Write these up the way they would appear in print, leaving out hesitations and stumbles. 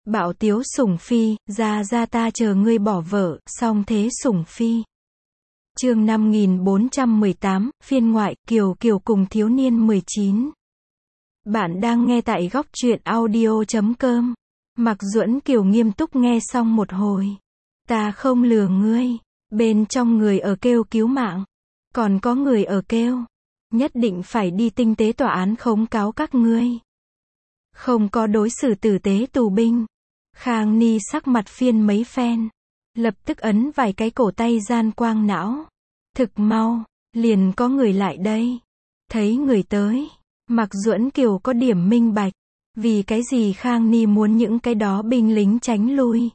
Bạo tiếu sủng phi, ra ta chờ ngươi bỏ vợ, song thế sủng phi. Chương 5418, phiên ngoại, Kiều Kiều cùng thiếu niên 19. Bạn đang nghe tại góc truyện audio.com. Mạc Duẫn Kiều nghiêm túc nghe xong một hồi. Ta không lừa ngươi. Bên trong người ở kêu cứu mạng. Còn có người ở kêu. Nhất định phải đi tinh tế tòa án khống cáo các ngươi. Không có đối xử tử tế tù binh. Khang Ni sắc mặt phiên mấy phen. Lập tức ấn vài cái cổ tay gian quang não. Thực mau, liền có người lại đây. Thấy người tới. Mạc Duẫn Kiều có điểm minh bạch. Vì cái gì Khang Ni muốn những cái đó binh lính tránh lui.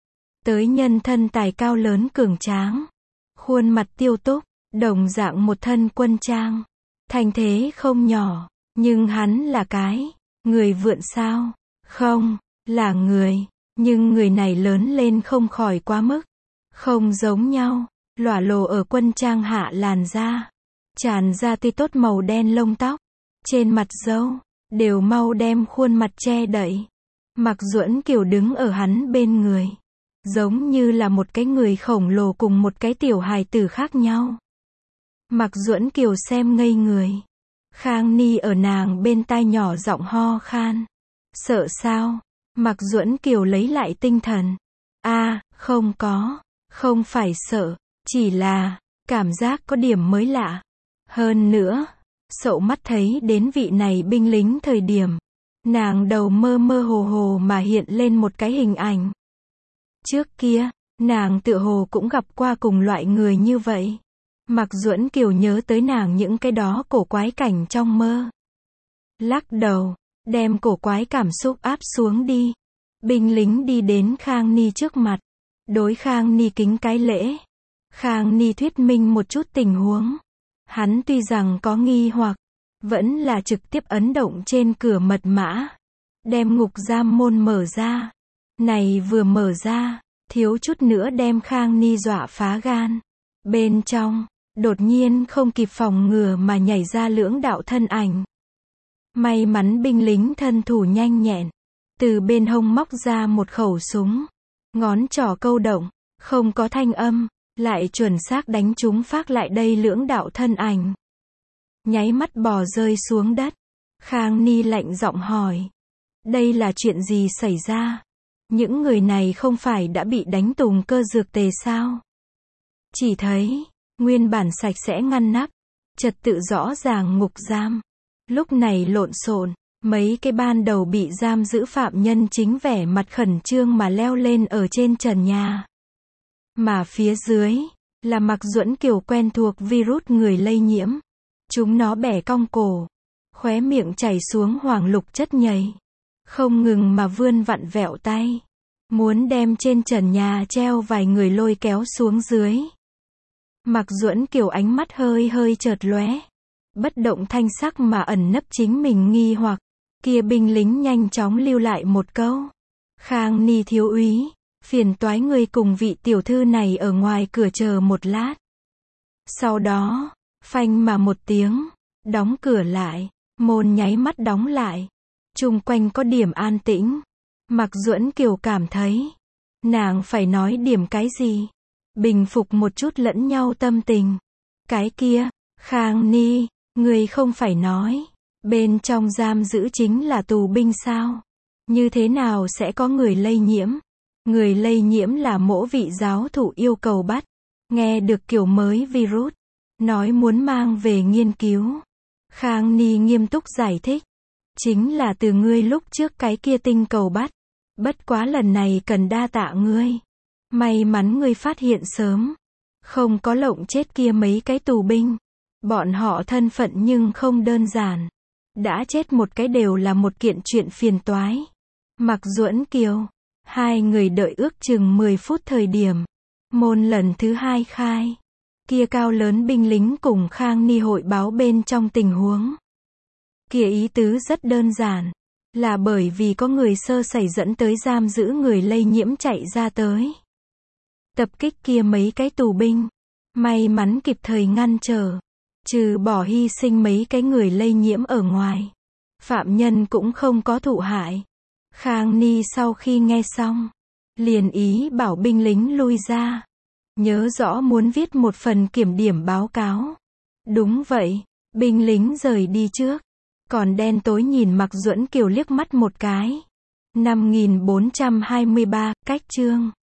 Tới nhân thân tài cao lớn cường tráng. Khuôn mặt tiêu túc, đồng dạng một thân quân trang. Thành thế không nhỏ, nhưng hắn là cái người vượn sao? Không, là người, nhưng người này lớn lên không khỏi quá mức. Không giống nhau, lỏa lồ ở quân trang hạ làn da. Tràn ra tươi tốt màu đen lông tóc. Trên mặt râu, đều mau đem khuôn mặt che đậy. Mạc Duẫn Kiều đứng ở hắn bên người. Giống như là một cái người khổng lồ cùng một cái tiểu hài tử khác nhau. Mạc Duẫn Kiều xem ngây người. Khang Ni ở nàng bên tai nhỏ giọng ho khan. Sợ sao? Mạc Duẫn Kiều lấy lại tinh thần. Không có. Không phải sợ. Chỉ là, cảm giác có điểm mới lạ. Hơn nữa, sậu mắt thấy đến vị này binh lính thời điểm. Nàng đầu mơ mơ hồ hồ mà hiện lên một cái hình ảnh. Trước kia, nàng tựa hồ cũng gặp qua cùng loại người như vậy. Mạc Duẫn Kiều nhớ tới nàng những cái đó cổ quái cảnh trong mơ. Lắc đầu, đem cổ quái cảm xúc áp xuống đi. Binh lính đi đến Khang Ni trước mặt. Đối Khang Ni kính cái lễ. Khang Ni thuyết minh một chút tình huống. Hắn tuy rằng có nghi hoặc, vẫn là trực tiếp ấn động trên cửa mật mã. Đem ngục giam môn mở ra. Này vừa mở ra, thiếu chút nữa đem Khang Ni dọa phá gan. Bên trong, đột nhiên không kịp phòng ngừa mà nhảy ra lưỡng đạo thân ảnh. May mắn binh lính thân thủ nhanh nhẹn. Từ bên hông móc ra một khẩu súng. Ngón trỏ câu động, không có thanh âm, lại chuẩn xác đánh trúng phát lại đây lưỡng đạo thân ảnh. Nháy mắt bò rơi xuống đất. Khang Ni lạnh giọng hỏi. Đây là chuyện gì xảy ra? Những người này không phải đã bị đánh tùng cơ dược tề sao? Chỉ thấy, nguyên bản sạch sẽ ngăn nắp, trật tự rõ ràng ngục giam. Lúc này lộn xộn, mấy cái ban đầu bị giam giữ phạm nhân chính vẻ mặt khẩn trương mà leo lên ở trên trần nhà. Mà phía dưới, là Mạc Duẫn Kiều quen thuộc virus người lây nhiễm. Chúng nó bẻ cong cổ, khóe miệng chảy xuống hoàng lục chất nhầy. Không ngừng mà vươn vặn vẹo tay. Muốn đem trên trần nhà treo vài người lôi kéo xuống dưới. Mạc Duẫn Kiều ánh mắt hơi hơi chợt lóe. Bất động thanh sắc mà ẩn nấp chính mình nghi hoặc. Kia binh lính nhanh chóng lưu lại một câu. Khang Ni thiếu úy, phiền toái người cùng vị tiểu thư này ở ngoài cửa chờ một lát. Sau đó, phanh mà một tiếng, đóng cửa lại, môn nháy mắt đóng lại. Chung quanh có điểm an tĩnh. Mạc Duẫn Kiều cảm thấy, nàng phải nói điểm cái gì? Bình phục một chút lẫn nhau tâm tình. Cái kia, Khang Ni, người không phải nói, bên trong giam giữ chính là tù binh sao? Như thế nào sẽ có người lây nhiễm? Người lây nhiễm là mỗ vị giáo thủ yêu cầu bắt. Nghe được kiểu mới virus, nói muốn mang về nghiên cứu. Khang Ni nghiêm túc giải thích. Chính là từ ngươi lúc trước cái kia tinh cầu bắt. Bất quá lần này cần đa tạ ngươi. May mắn ngươi phát hiện sớm. Không có lộng chết kia mấy cái tù binh. Bọn họ thân phận nhưng không đơn giản. Đã chết một cái đều là một kiện chuyện phiền toái. Mạc Duẫn Kiều. Hai người đợi ước chừng 10 phút thời điểm. Môn lần thứ hai khai. Kia cao lớn binh lính cùng Khang Ni hội báo bên trong tình huống. Kia ý tứ rất đơn giản. Là bởi vì có người sơ sẩy dẫn tới giam giữ người lây nhiễm chạy ra tới. Tập kích kia mấy cái tù binh. May mắn kịp thời ngăn trở. Trừ bỏ hy sinh mấy cái người lây nhiễm ở ngoài. Phạm nhân cũng không có thụ hại. Khang Ni sau khi nghe xong, liền ý bảo binh lính lui ra. Nhớ rõ muốn viết một phần kiểm điểm báo cáo. Đúng vậy, binh lính rời đi trước. Còn đen tối nhìn Mạc Duẫn Kiều liếc mắt một cái. 5423, cách chương.